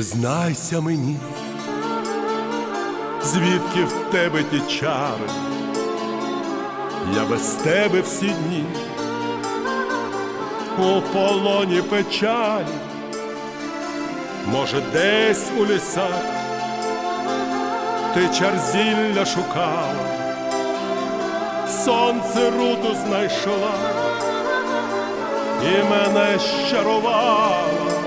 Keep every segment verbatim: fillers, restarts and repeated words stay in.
Признайся мені, звідки в тебе ті чари, я без тебе всі дні у полоні печалі. Може, десь у лісах ти чар зілля шукала, сонце руту знайшла і мене щарувала.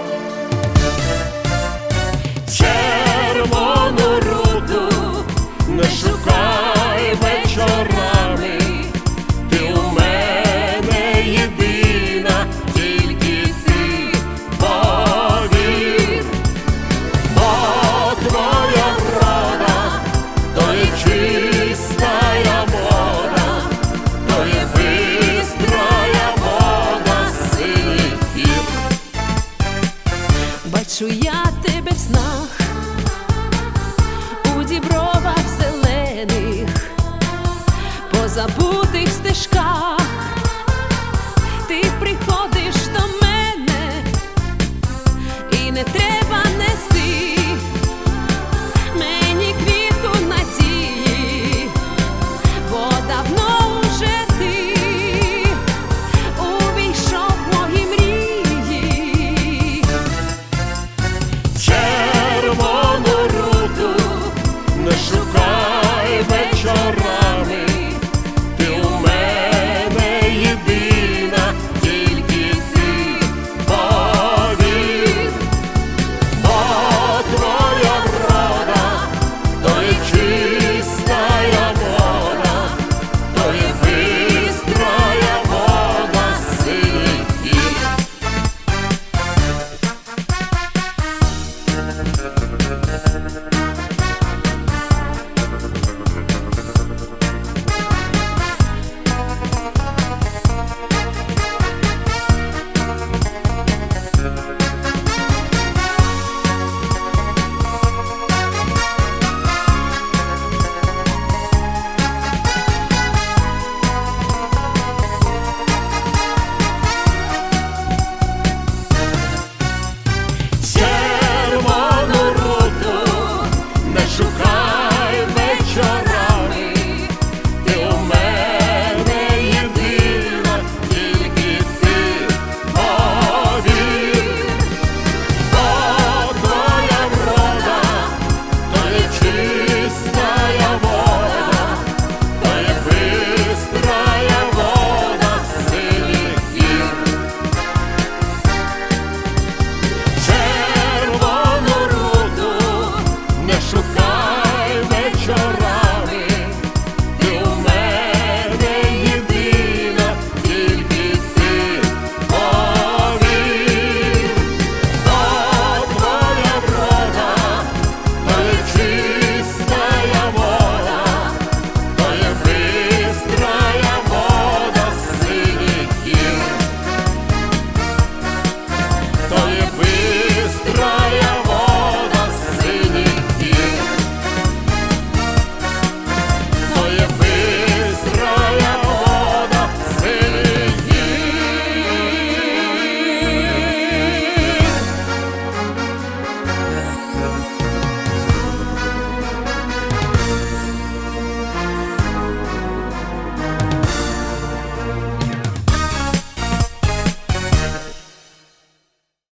Червону руту не шукай вечорами, ти у мене єдина, тільки ти повір. Бо твоя врода то є чистая вода, то є бистрая вода, синій гір. Бачу я тебе в снах, у дібровах зелених, позабув